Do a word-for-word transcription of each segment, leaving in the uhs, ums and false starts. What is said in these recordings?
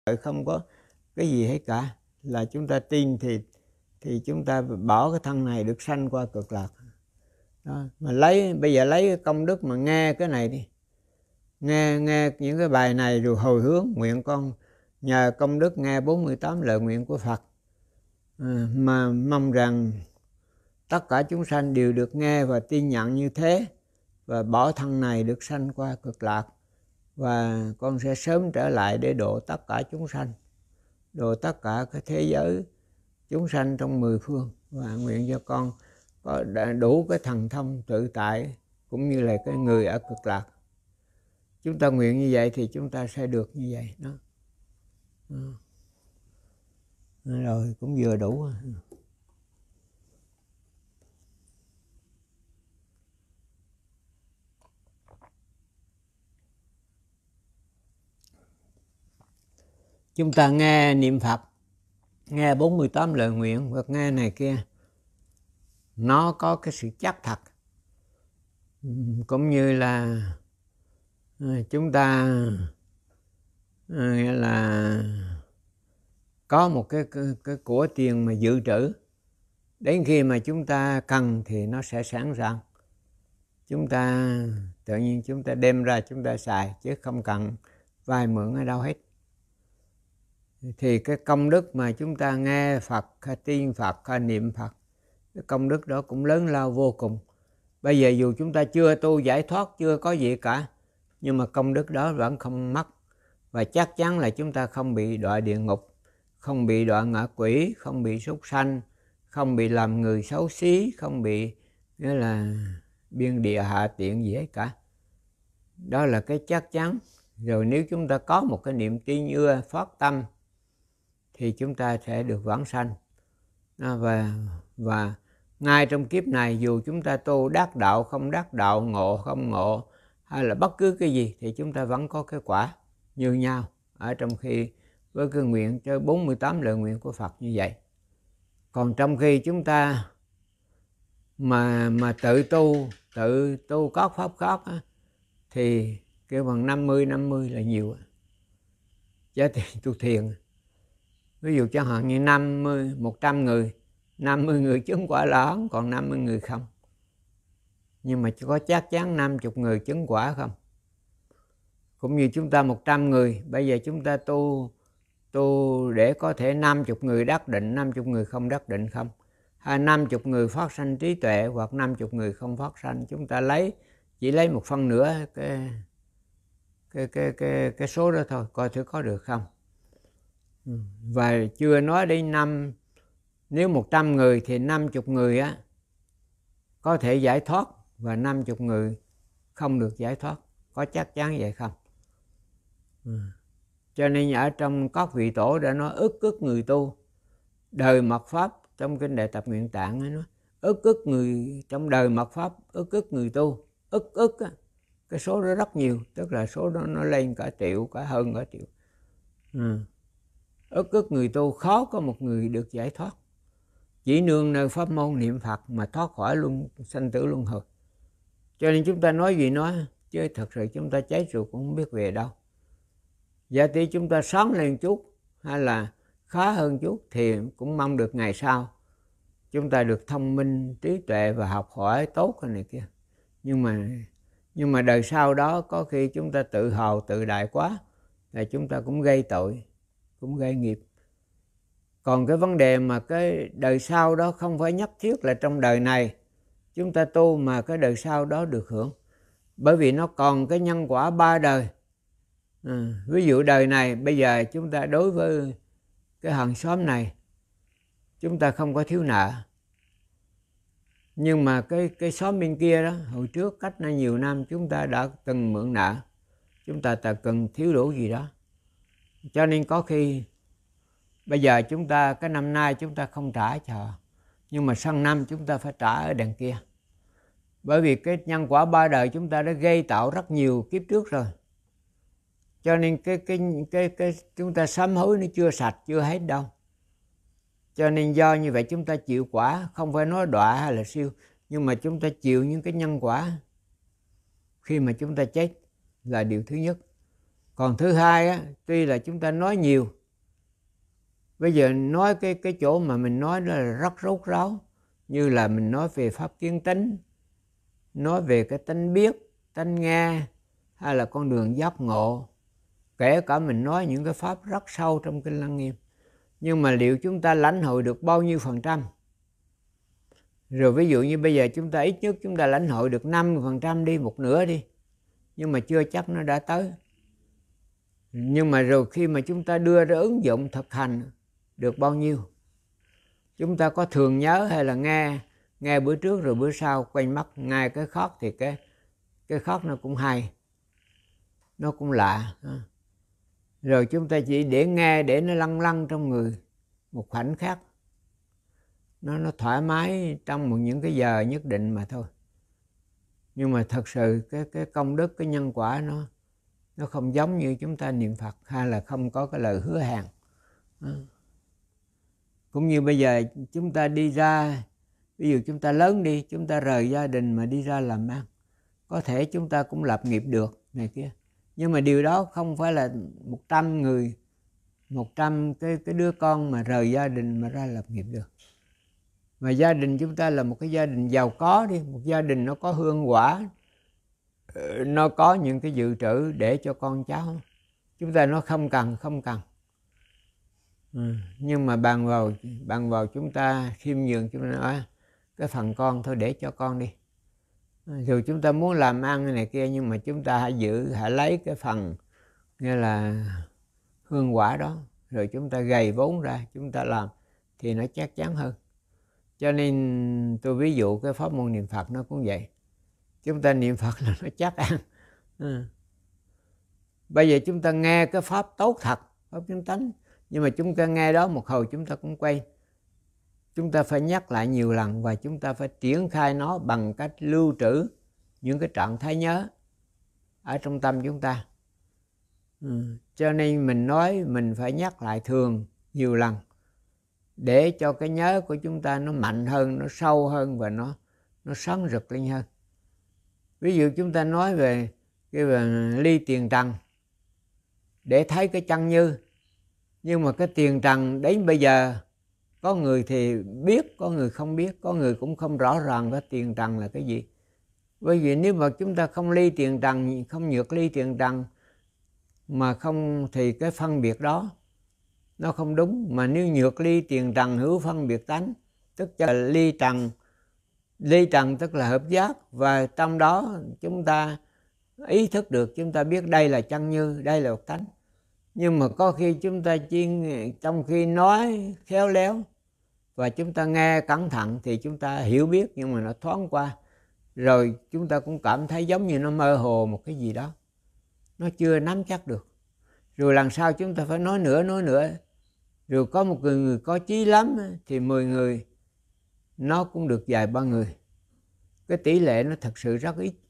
không có cái gì hết cả, là chúng ta tin thì thì chúng ta bỏ cái thân này được sanh qua cực lạc. Đó. Mà lấy bây giờ lấy cái công đức mà nghe cái này đi, nghe nghe những cái bài này rồi hồi hướng nguyện con nhờ công đức nghe bốn mươi tám lời nguyện của Phật, à, mà mong rằng tất cả chúng sanh đều được nghe và tin nhận như thế, và bỏ thân này được sanh qua cực lạc, và con sẽ sớm trở lại để độ tất cả chúng sanh, độ tất cả cái thế giới chúng sanh trong mười phương, và nguyện cho con có đủ cái thần thông tự tại cũng như là cái người ở cực lạc. Chúng ta nguyện như vậy thì chúng ta sẽ được như vậy đó. Ừ. Rồi cũng vừa đủ. Chúng ta nghe niệm Phật, nghe bốn mươi tám lời nguyện hoặc nghe này kia, nó có cái sự chắc thật, cũng như là chúng ta nghĩa là có một cái, cái, cái của tiền mà dự trữ, đến khi mà chúng ta cần thì nó sẽ sẵn sàng, chúng ta tự nhiên chúng ta đem ra chúng ta xài, chứ không cần vay mượn ở đâu hết. Thì cái công đức mà chúng ta nghe Phật, hay tin Phật, hay niệm Phật, cái công đức đó cũng lớn lao vô cùng. Bây giờ dù chúng ta chưa tu giải thoát, chưa có gì cả, nhưng mà công đức đó vẫn không mất, và chắc chắn là chúng ta không bị đọa địa ngục, không bị đọa ngạ quỷ, không bị súc sanh, không bị làm người xấu xí, không bị nghĩa là biên địa hạ tiện gì hết cả. Đó là cái chắc chắn. Rồi nếu chúng ta có một cái niệm tin ưa phát tâm thì chúng ta sẽ được vãng sanh. Và, và ngay trong kiếp này, dù chúng ta tu đắc đạo, không đắc đạo, ngộ không ngộ, hay là bất cứ cái gì, thì chúng ta vẫn có cái quả như nhau, ở trong khi với cái nguyện cho bốn mươi tám lời nguyện của Phật như vậy. Còn trong khi chúng ta mà mà tự tu, tự tu các pháp khác á, thì kêu bằng năm mươi năm mươi là nhiều giá tiền tu thiền. Ví dụ chẳng hạn như năm mươi, một trăm người, năm mươi người chứng quả La-hán, còn năm mươi người không. Nhưng mà có chắc chắn năm mươi người chứng quả không? Cũng như chúng ta một trăm người, bây giờ chúng ta tu tu để có thể năm mươi người đắc định, năm mươi người không đắc định không? Hay năm mươi người phát sanh trí tuệ, hoặc năm mươi người không phát sanh, chúng ta lấy chỉ lấy một phân nửa cái cái cái cái cái số đó thôi, coi thử có được không. Và chưa nói đến năm, nếu một trăm người thì năm mươi người á có thể giải thoát, và năm mươi người không được giải thoát, có chắc chắn vậy không? Ừ. Cho nên ở trong các vị tổ đã nói ức ức người tu đời mật pháp, trong kinh Đại Tập Nguyện Tạng ấy nói ức ức người trong đời mật pháp, ức ức người tu, ức ức á, cái số đó rất nhiều, tức là số đó nó lên cả triệu, cả hơn cả triệu. Ừ. Ức ức người tu, khó có một người được giải thoát, chỉ nương nơi pháp môn niệm Phật mà thoát khỏi luân sanh tử luân hồi. Cho nên chúng ta nói gì nói, chứ thật sự chúng ta cháy rồi cũng không biết về đâu. Giả tỷ chúng ta sáng lên chút, hay là khá hơn chút, thì cũng mong được ngày sau chúng ta được thông minh, trí tuệ và học hỏi tốt cái này kia. Nhưng mà nhưng mà đời sau đó có khi chúng ta tự hào, tự đại quá, là chúng ta cũng gây tội, cũng gây nghiệp. Còn cái vấn đề mà cái đời sau đó không phải nhất thiết là trong đời này chúng ta tu mà cái đời sau đó được hưởng. Bởi vì nó còn cái nhân quả ba đời. À, ví dụ đời này bây giờ chúng ta đối với cái hàng xóm này chúng ta không có thiếu nợ, nhưng mà cái cái xóm bên kia đó, hồi trước cách nay nhiều năm chúng ta đã từng mượn nợ, chúng ta ta cần thiếu đủ gì đó, cho nên có khi bây giờ chúng ta cái năm nay chúng ta không trả cho, nhưng mà sang năm chúng ta phải trả ở đằng kia. Bởi vì cái nhân quả ba đời chúng ta đã gây tạo rất nhiều kiếp trước rồi, cho nên cái cái cái cái chúng ta sám hối nó chưa sạch, chưa hết đâu. Cho nên do như vậy chúng ta chịu quả, không phải nói đọa hay là siêu, nhưng mà chúng ta chịu những cái nhân quả khi mà chúng ta chết là điều thứ nhất. Còn thứ hai á, tuy là chúng ta nói nhiều, bây giờ nói cái cái chỗ mà mình nói đó là rất rốt ráo, như là mình nói về pháp kiến tánh, nói về cái tánh biết, tánh nghe, hay là con đường giác ngộ, kể cả mình nói những cái pháp rất sâu trong Kinh Lăng Nghiêm. Nhưng mà liệu chúng ta lãnh hội được bao nhiêu phần trăm? Rồi ví dụ như bây giờ chúng ta ít nhất chúng ta lãnh hội được năm mươi phần trăm đi, một nửa đi, nhưng mà chưa chắc nó đã tới. Nhưng mà rồi khi mà chúng ta đưa ra ứng dụng thực hành được bao nhiêu? Chúng ta có thường nhớ hay là nghe nghe bữa trước rồi bữa sau quay mắt ngay cái khác, thì cái cái khác nó cũng hay, nó cũng lạ. Rồi chúng ta chỉ để nghe để nó lăn lăn trong người một khoảnh khắc, nó nó thoải mái trong một những cái giờ nhất định mà thôi. Nhưng mà thật sự cái cái công đức, cái nhân quả nó nó không giống như chúng ta niệm Phật, hay là không có cái lời hứa hẹn. Cũng như bây giờ chúng ta đi ra, ví dụ chúng ta lớn đi, chúng ta rời gia đình mà đi ra làm ăn, có thể chúng ta cũng lập nghiệp được này kia. Nhưng mà điều đó không phải là một trăm người, một trăm cái, cái đứa con mà rời gia đình mà ra lập nghiệp được. Mà gia đình chúng ta là một cái gia đình giàu có đi, một gia đình nó có hương quả, nó có những cái dự trữ để cho con cháu. Chúng ta nó không cần, không cần. Ừ. Nhưng mà bàn vào, bàn vào chúng ta khiêm nhường, chúng ta nói cái phần con thôi để cho con đi. Rồi chúng ta muốn làm ăn này kia, nhưng mà chúng ta hãy giữ, hãy lấy cái phần như là hương quả đó, rồi chúng ta gầy vốn ra, chúng ta làm thì nó chắc chắn hơn. Cho nên tôi ví dụ cái pháp môn niệm Phật nó cũng vậy. Chúng ta niệm Phật là nó chắc ăn. Ừ. Bây giờ chúng ta nghe cái pháp tốt thật, pháp chánh tánh, nhưng mà chúng ta nghe đó một hồi chúng ta cũng quay. Chúng ta phải nhắc lại nhiều lần và chúng ta phải triển khai nó bằng cách lưu trữ những cái trạng thái nhớ ở trong tâm chúng ta. Ừ. Cho nên mình nói mình phải nhắc lại thường nhiều lần để cho cái nhớ của chúng ta nó mạnh hơn, nó sâu hơn và nó nó sáng rực lên hơn. Ví dụ chúng ta nói về cái về ly tiền trần để thấy cái chân như, nhưng mà cái tiền trần đến bây giờ có người thì biết, có người không biết, có người cũng không rõ ràng cái tiền trần là cái gì. Bởi vì nếu mà chúng ta không ly tiền trần, không nhược ly tiền trần mà không thì cái phân biệt đó nó không đúng. Mà nếu nhược ly tiền trần hữu phân biệt tánh, tức là ly trần, ly trần tức là hợp giác, và trong đó chúng ta ý thức được, chúng ta biết đây là chân như, đây là một tánh. Nhưng mà có khi chúng ta chuyên trong khi nói khéo léo và chúng ta nghe cẩn thận thì chúng ta hiểu biết, nhưng mà nó thoáng qua rồi chúng ta cũng cảm thấy giống như nó mơ hồ một cái gì đó, nó chưa nắm chắc được. Rồi lần sau chúng ta phải nói nữa, nói nữa. Rồi có một người, người có chí lắm thì mười người nó cũng được vài ba người. Cái tỷ lệ nó thật sự rất ít.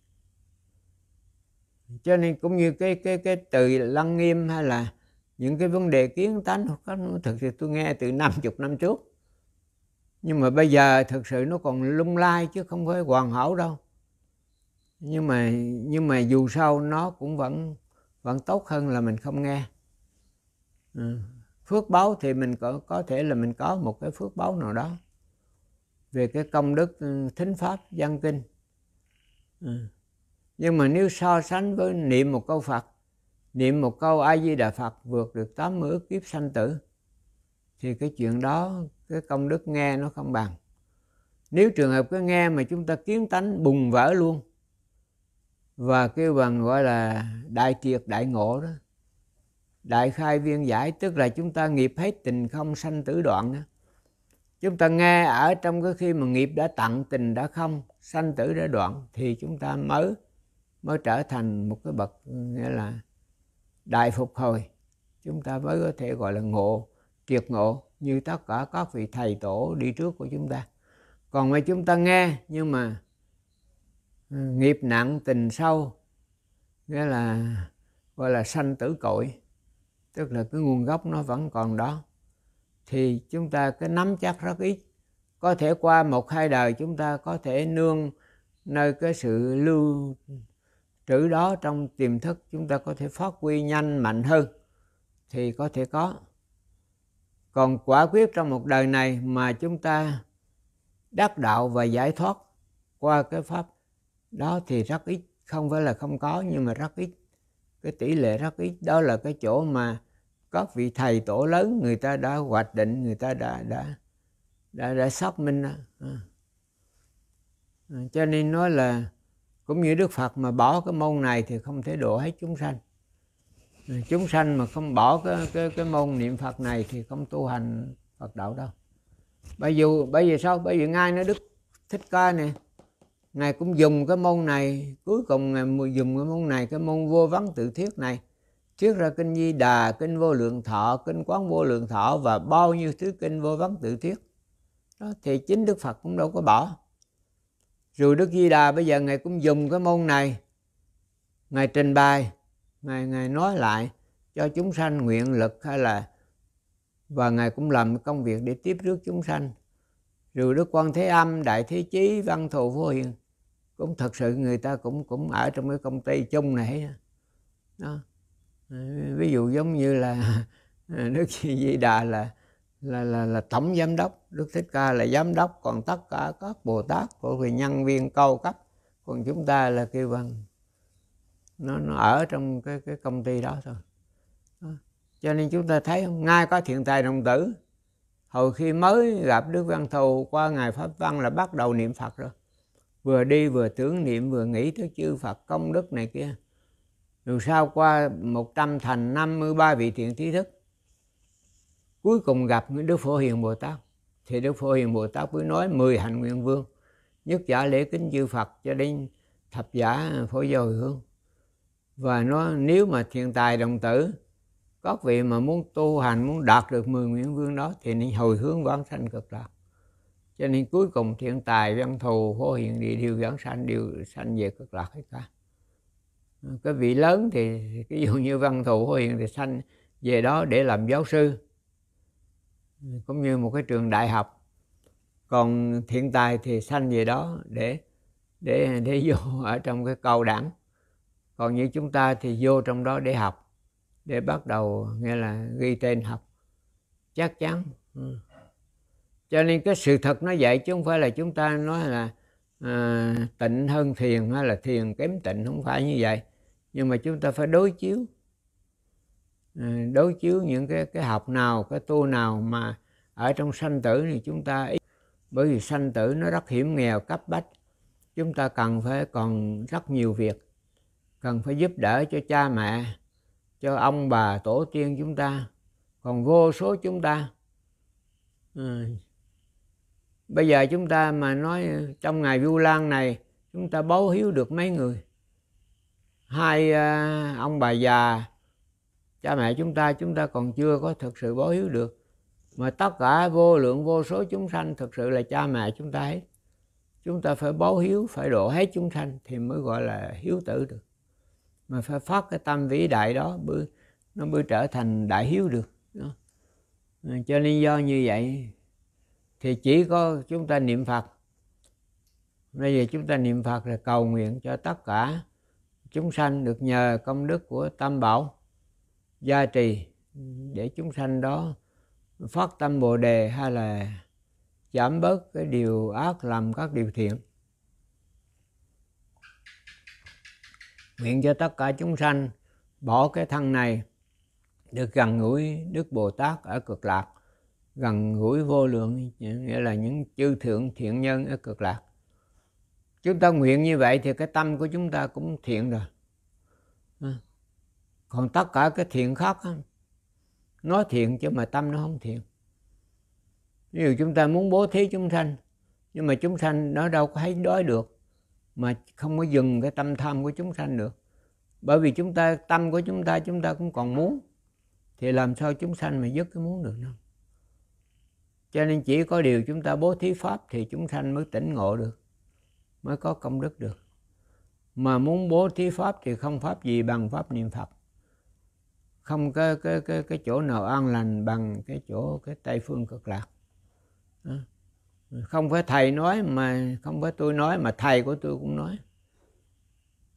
Cho nên cũng như cái cái cái từ Lăng Nghiêm hay là những cái vấn đề kiến tánh, thực sự tôi nghe từ năm mươi năm trước. Nhưng mà bây giờ thực sự nó còn lung lay chứ không phải hoàn hảo đâu. Nhưng mà nhưng mà dù sao nó cũng vẫn vẫn tốt hơn là mình không nghe. Ừ. Phước báo thì mình có có thể là mình có một cái phước báo nào đó về cái công đức thính pháp văn kinh. Ừ. Nhưng mà nếu so sánh với niệm một câu Phật, niệm một câu A Di Đà Phật vượt được tám mươi ức kiếp sanh tử, thì cái chuyện đó cái công đức nghe nó không bằng. Nếu trường hợp cái nghe mà chúng ta kiến tánh bùng vỡ luôn, và kêu bằng gọi là đại triệt đại ngộ đó, đại khai viên giải, tức là chúng ta nghiệp hết tình không sanh tử đoạn đó. Chúng ta nghe ở trong cái khi mà nghiệp đã tận, tình đã không, sanh tử đã đoạn, thì chúng ta mới mới trở thành một cái bậc nghĩa là đại phục hồi. Chúng ta mới có thể gọi là ngộ, triệt ngộ như tất cả các vị thầy tổ đi trước của chúng ta. Còn mà chúng ta nghe nhưng mà nghiệp nặng tình sâu, nghĩa là gọi là sanh tử cội, tức là cái nguồn gốc nó vẫn còn đó, thì chúng ta cái nắm chắc rất ít. Có thể qua một hai đời chúng ta có thể nương nơi cái sự lưu sự đó trong tiềm thức chúng ta có thể phát huy nhanh mạnh hơn thì có thể có. Còn quả quyết trong một đời này mà chúng ta đắc đạo và giải thoát qua cái pháp đó thì rất ít, không phải là không có nhưng mà rất ít, cái tỷ lệ rất ít. Đó là cái chỗ mà các vị thầy tổ lớn người ta đã hoạch định, người ta đã đã đã đã xác minh đó. À. Cho nên nói là cũng như Đức Phật mà bỏ cái môn này thì không thể độ hết chúng sanh. Chúng sanh mà không bỏ cái cái cái môn niệm Phật này thì không tu hành Phật đạo đâu. Bây giờ bây giờ sao? Bây giờ ngay nói Đức Thích Ca này, ngài cũng dùng cái môn này, cuối cùng ngài dùng cái môn này, cái môn vô vấn tự thuyết này, thuyết ra kinh Di Đà, kinh Vô Lượng Thọ, kinh Quán Vô Lượng Thọ và bao nhiêu thứ kinh vô vấn tự thuyết. Đó, thì chính Đức Phật cũng đâu có bỏ. Rồi Đức Di Đà bây giờ ngài cũng dùng cái môn này, ngài trình bày, ngài ngài nói lại cho chúng sanh nguyện lực hay là, và ngài cũng làm công việc để tiếp rước chúng sanh. Rồi Đức Quan Thế Âm, Đại Thế Chí, Văn Thù Vô Hiền cũng thật sự người ta cũng cũng ở trong cái công ty chung này đó. Ví dụ giống như là Đức Di Đà là là là là tổng giám đốc, Đức Thích Ca là giám đốc, còn tất cả các Bồ Tát của vị nhân viên cao cấp, còn chúng ta là kêu bằng nó nó ở trong cái cái công ty đó thôi. Đó. Cho nên chúng ta thấy không, ngay có Thiện Tài Đồng Tử hồi khi mới gặp Đức Văn Thù qua ngày Pháp Văn là bắt đầu niệm Phật rồi, vừa đi vừa tưởng niệm vừa nghĩ tới chư Phật công đức này kia. Rồi sau qua một trăm thành năm mươi ba vị thiện trí thức, cuối cùng gặp Đức Phổ Hiền Bồ Tát, thì Đức Phổ Hiền Bồ Tát mới nói mười hạnh nguyện vương, nhất giả lễ kính chư Phật cho đến thập giả phổ do hồi hướng. Và nó nếu mà Thiện Tài Đồng Tử các vị mà muốn tu hành, muốn đạt được mười nguyện vương đó thì nên hồi hướng vãng sanh cực lạc. Cho nên cuối cùng Thiện Tài, Văn Thù, Phổ Hiền thì đều vãng sanh, đều sanh về cực lạc hết cả. Cái vị lớn thì ví dụ như Văn Thù, Phổ Hiền thì sanh về đó để làm giáo sư, cũng như một cái trường đại học. Còn Thiện Tài thì sanh về đó để để để vô ở trong cái cao đẳng. Còn như chúng ta thì vô trong đó để học, để bắt đầu nghĩa là ghi tên học chắc chắn. Ừ. Cho nên cái sự thật nó vậy, chứ không phải là chúng ta nói là à, tịnh hơn thiền hay là thiền kém tịnh, không phải như vậy. Nhưng mà chúng ta phải đối chiếu, à, đối chiếu những cái cái học nào, cái tu nào mà ở trong sanh tử thì chúng ta ít. Bởi vì sanh tử nó rất hiểm nghèo cấp bách, chúng ta cần phải còn rất nhiều việc, cần phải giúp đỡ cho cha mẹ, cho ông bà tổ tiên chúng ta, còn vô số chúng ta. À, bây giờ chúng ta mà nói trong ngày Vu Lan này chúng ta báo hiếu được mấy người? Hai à, ông bà già cha mẹ chúng ta chúng ta còn chưa có thực sự báo hiếu được, mà tất cả vô lượng vô số chúng sanh thực sự là cha mẹ chúng ta hết. Chúng ta phải báo hiếu, phải độ hết chúng sanh thì mới gọi là hiếu tử được. Mà phải phát cái tâm vĩ đại đó bữa nó mới trở thành đại hiếu được đó. Cho nên do như vậy thì chỉ có chúng ta niệm Phật. Bây giờ chúng ta niệm Phật là cầu nguyện cho tất cả chúng sanh được nhờ công đức của Tam Bảo gia trì, để chúng sanh đó phát tâm Bồ Đề hay là giảm bớt cái điều ác, làm các điều thiện. Nguyện cho tất cả chúng sanh bỏ cái thân này, được gần gũi Đức Bồ Tát ở cực lạc, gần gũi vô lượng, nghĩa là những chư thượng thiện nhân ở cực lạc. Chúng ta nguyện như vậy thì cái tâm của chúng ta cũng thiện rồi. Còn tất cả cái thiện khác nói thiện chứ mà tâm nó không thiện. Ví dụ chúng ta muốn bố thí chúng sanh, nhưng mà chúng sanh nó đâu có thấy đói được, mà không có dừng cái tâm tham của chúng sanh được. Bởi vì chúng ta, tâm của chúng ta chúng ta cũng còn muốn, thì làm sao chúng sanh mà dứt cái muốn được đâu. Cho nên chỉ có điều chúng ta bố thí pháp thì chúng sanh mới tỉnh ngộ được, mới có công đức được. Mà muốn bố thí pháp thì không pháp gì bằng pháp niệm Phật. Không cái cái cái cái chỗ nào an lành bằng cái chỗ cái Tây phương cực lạc. Đó. Không phải thầy nói, mà không phải tôi nói, mà thầy của tôi cũng nói.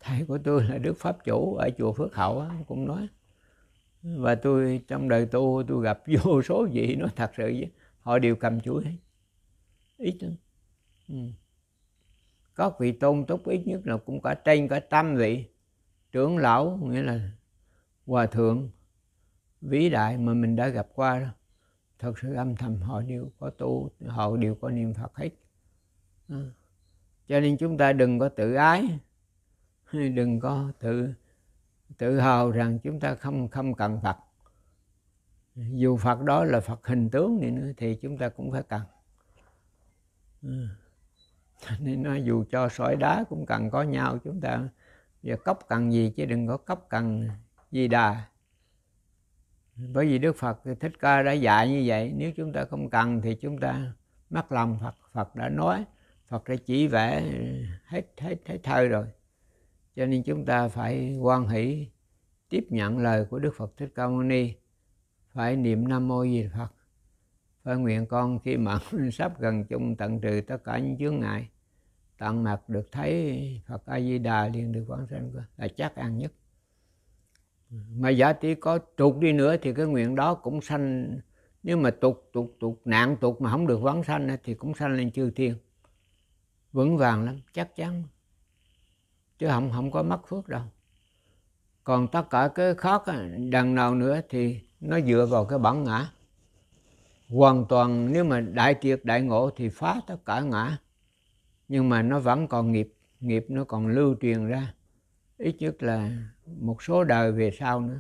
thầy của tôi là Đức Pháp Chủ ở chùa Phước Hậu á, cũng nói. Và tôi trong đời tu tôi gặp vô số vị nói thật sự vậy, họ đều cầm chuỗi hết, ít lắm. Ừ. Có vị tôn túc ít nhất là cũng cả trên cả trăm vị trưởng lão, nghĩa là hòa thượng vĩ đại mà mình đã gặp qua đó. Thật sự âm thầm họ đều có tu, họ đều có niệm Phật hết. À. Cho nên chúng ta đừng có tự ái, đừng có tự tự hào rằng chúng ta không không cần Phật. Dù Phật đó là Phật hình tướng đi nữa thì chúng ta cũng phải cần. À. Nên nói dù cho sỏi đá cũng cần có nhau chúng ta. Giờ cốc cần gì chứ đừng có cốc cần Di Đà. Bởi vì Đức Phật Thích Ca đã dạy như vậy. Nếu chúng ta không cần thì chúng ta mất lòng Phật. Phật đã nói, Phật đã chỉ vẽ hết hết hết thơ rồi. Cho nên chúng ta phải hoan hỷ tiếp nhận lời của Đức Phật Thích Ca Mâu Ni, phải niệm Nam Mô Di Đà Phật, phải nguyện con khi mà sắp gần chung tận trừ tất cả những chướng ngại, tận mặt được thấy Phật A Di Đà liền được vãng sanh, là chắc ăn nhất. Mà giả tỷ có tụt đi nữa thì cái nguyện đó cũng sanh. Nếu mà tụt tụt tụt nạn tụt mà không được vãng sanh thì cũng sanh lên chư thiên, vững vàng lắm, chắc chắn, chứ không không có mất phước đâu. Còn tất cả cái khác đằng nào nữa thì nó dựa vào cái bản ngã hoàn toàn. Nếu mà đại triệt đại ngộ thì phá tất cả ngã, nhưng mà nó vẫn còn nghiệp, nghiệp nó còn lưu truyền ra, ít nhất là một số đời về sau nữa.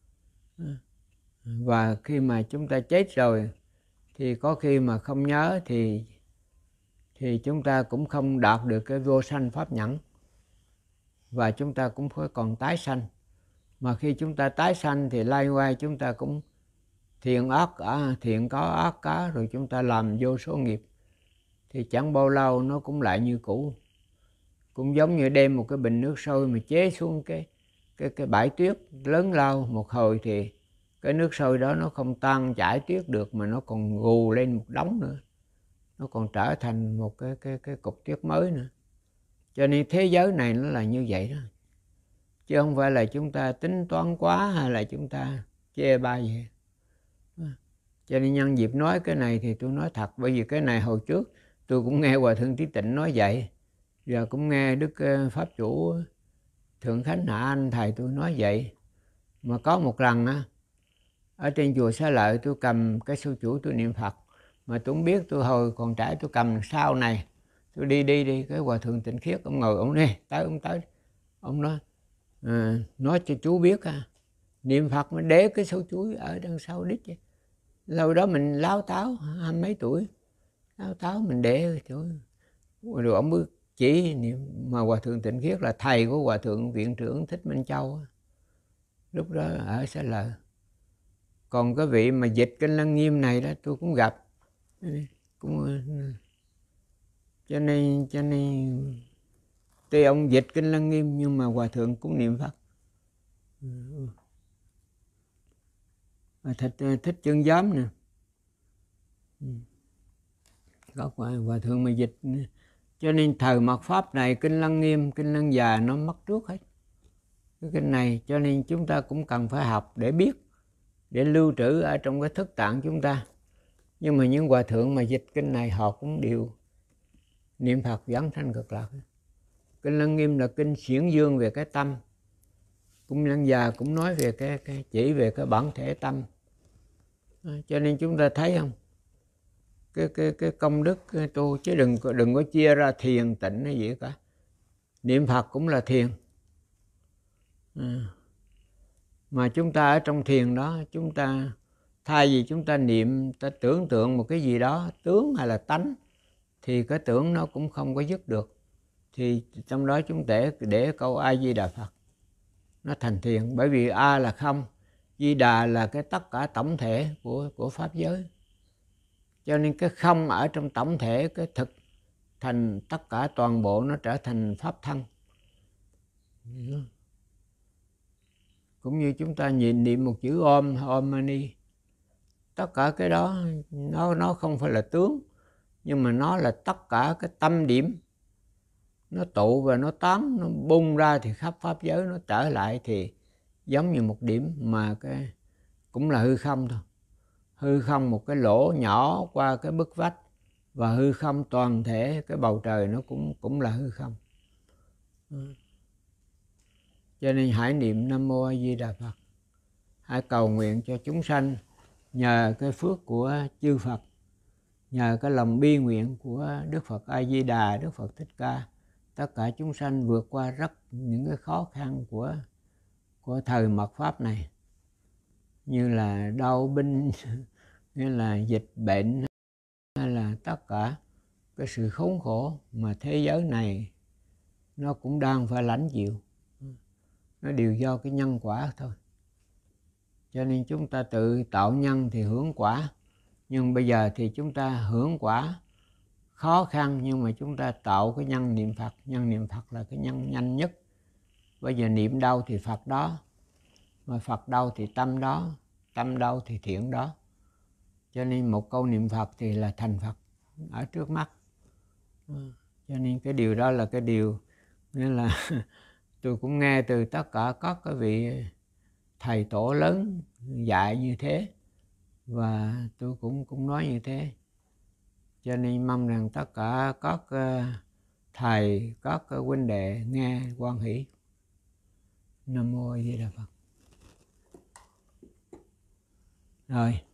Và khi mà chúng ta chết rồi thì có khi mà không nhớ thì thì chúng ta cũng không đạt được cái vô sanh pháp nhẫn, và chúng ta cũng phải còn tái sanh. Mà khi chúng ta tái sanh thì lai hoay chúng ta cũng thiện ác cả, thiện có ác có, rồi chúng ta làm vô số nghiệp thì chẳng bao lâu nó cũng lại như cũ. Cũng giống như đem một cái bình nước sôi mà chế xuống cái cái cái bãi tuyết lớn lao một hồi thì cái nước sôi đó nó không tan chảy tuyết được, mà nó còn gù lên một đống nữa, nó còn trở thành một cái cái cái cục tuyết mới nữa. Cho nên thế giới này nó là như vậy đó, chứ không phải là chúng ta tính toán quá hay là chúng ta chê bai gì. Cho nên nhân dịp nói cái này thì tôi nói thật, bởi vì cái này hồi trước tôi cũng nghe Hòa Thượng Trí Tịnh nói vậy, giờ cũng nghe Đức Pháp Chủ Thượng Khánh Hạ Anh thầy tôi nói vậy. Mà có một lần á, ở trên chùa Xá Lợi tôi cầm cái sư chủ tôi niệm Phật, mà tôi không biết, tôi hồi còn trẻ tôi cầm sau này, tôi đi đi đi cái Hòa Thượng Tịnh Khiết ông ngồi, ông đi tới ông tới ông nói à, nói cho chú biết à, niệm Phật mà để cái sâu chuối ở đằng sau đít vậy. Lâu đó mình láo táo hai mấy tuổi, láo táo mình để chỗ, rồi ông mới chỉ niệm. Mà Hòa Thượng Tịnh Khiết là thầy của Hòa Thượng Viện trưởng Thích Minh Châu lúc đó ở Xá Lợi. Còn cái vị mà dịch Kinh Lăng Nghiêm này đó tôi cũng gặp, cũng cho nên cho nên tuy ông dịch Kinh Lăng Nghiêm nhưng mà Hòa Thượng cũng niệm Phật. Thích, thích Chân Giám nè, có Hòa Thượng mà dịch. Cho nên thời mạt Pháp này Kinh Lăng Nghiêm, Kinh Lăng Già nó mất trước hết cái kinh này. Cho nên chúng ta cũng cần phải học để biết, để lưu trữ ở trong cái thức tạng chúng ta. Nhưng mà những Hòa Thượng mà dịch kinh này họ cũng đều niệm Phật vãng sanh cực lạc. Kinh Lăng Nghiêm là kinh xiển dương về cái tâm, Kinh Lăng Già cũng nói về cái, cái chỉ về cái bản thể tâm. Cho nên chúng ta thấy không, cái cái cái công đức cái tu, chứ đừng đừng có chia ra thiền tịnh hay gì cả. Niệm Phật cũng là thiền. À. Mà chúng ta ở trong thiền đó, chúng ta thay vì chúng ta niệm, ta tưởng tượng một cái gì đó, tướng hay là tánh, thì cái tưởng nó cũng không có dứt được. Thì trong đó chúng ta để, để câu A Di Đà Phật, nó thành thiền. Bởi vì A là không, Di Đà là cái tất cả tổng thể của, của Pháp giới. Cho nên cái không ở trong tổng thể, cái thực thành tất cả toàn bộ, nó trở thành Pháp thân. Cũng như chúng ta nhìn niệm một chữ Om, Om Mani, tất cả cái đó nó, nó không phải là tướng, nhưng mà nó là tất cả cái tâm điểm nó tụ và nó tán, nó bung ra thì khắp pháp giới nó trở lại thì giống như một điểm mà cái cũng là hư không thôi. Hư không một cái lỗ nhỏ qua cái bức vách, và hư không toàn thể cái bầu trời nó cũng cũng là hư không. Cho nên hãy niệm Nam Mô A Di Đà Phật, hãy cầu nguyện cho chúng sanh nhờ cái phước của chư Phật, nhờ cái lòng bi nguyện của Đức Phật A Di Đà, Đức Phật Thích Ca, tất cả chúng sanh vượt qua rất những cái khó khăn của của thời mạt pháp này, như là đau binh, như là dịch bệnh, hay là tất cả cái sự khốn khổ mà thế giới này nó cũng đang phải lãnh chịu. Nó đều do cái nhân quả thôi. Cho nên chúng ta tự tạo nhân thì hưởng quả. Nhưng bây giờ thì chúng ta hưởng quả khó khăn, nhưng mà chúng ta tạo cái nhân niệm Phật. Nhân niệm Phật là cái nhân nhanh nhất. Bây giờ niệm đâu thì Phật đó, mà Phật đâu thì tâm đó, tâm đâu thì thiện đó. Cho nên một câu niệm Phật thì là thành Phật ở trước mắt. Cho nên cái điều đó là cái điều nên là tôi cũng nghe từ tất cả các cái vị thầy tổ lớn dạy như thế, và tôi cũng cũng nói như thế. Cho nên mong rằng tất cả các thầy, các huynh đệ nghe hoan hỷ. Nam Mô A Di Đà Phật. Rồi